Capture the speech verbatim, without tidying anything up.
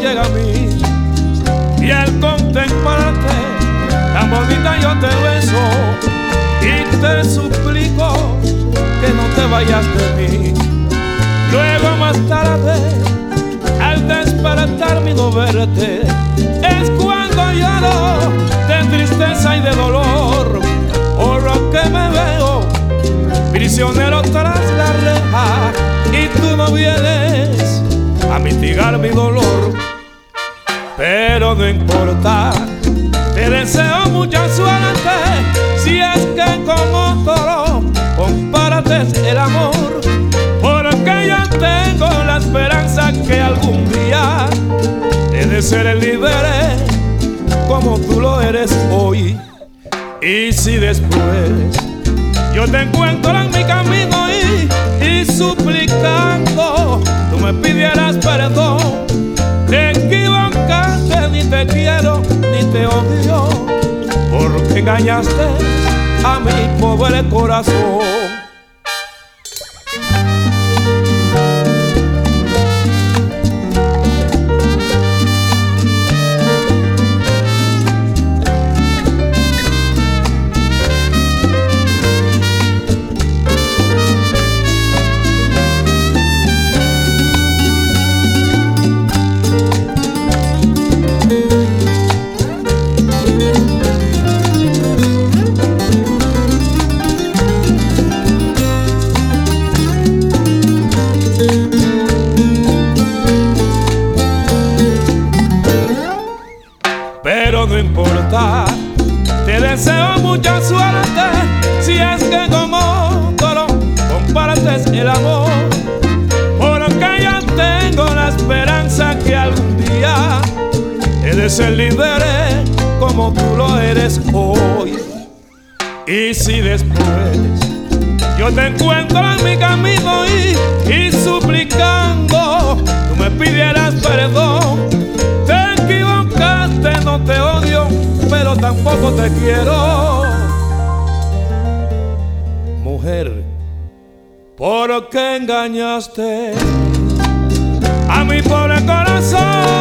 llega a mí. Y al contemplarte tan bonita yo te beso y te suplico que no te vayas de mí. Luego más tarde, al despertarme y no verte, es cuando lloro de tristeza y de dolor, por lo que me veo prisionero tras la reja y tú no vienes a mitigar mi dolor. Pero no importa, te deseo mucha suerte, si es que con otro compartes el amor, porque yo tengo la esperanza que algún día he de ser libre como tú lo eres hoy. Y si después yo te encuentro en mi camino y, y suplicando tú me pidieras perdón, te equivocaste, ni te quiero ni te odio, porque engañaste a mi pobre corazón. Pero no importa, te deseo mucha suerte, si es que con otro compartes el amor, porque yo tengo la esperanza que algún día he de ser libre como tú lo eres hoy. Y si después yo te encuentro en mi camino y, y suplicando tú me pidieras perdón, no te odio, pero tampoco te quiero, mujer, porque engañaste a mi pobre corazón.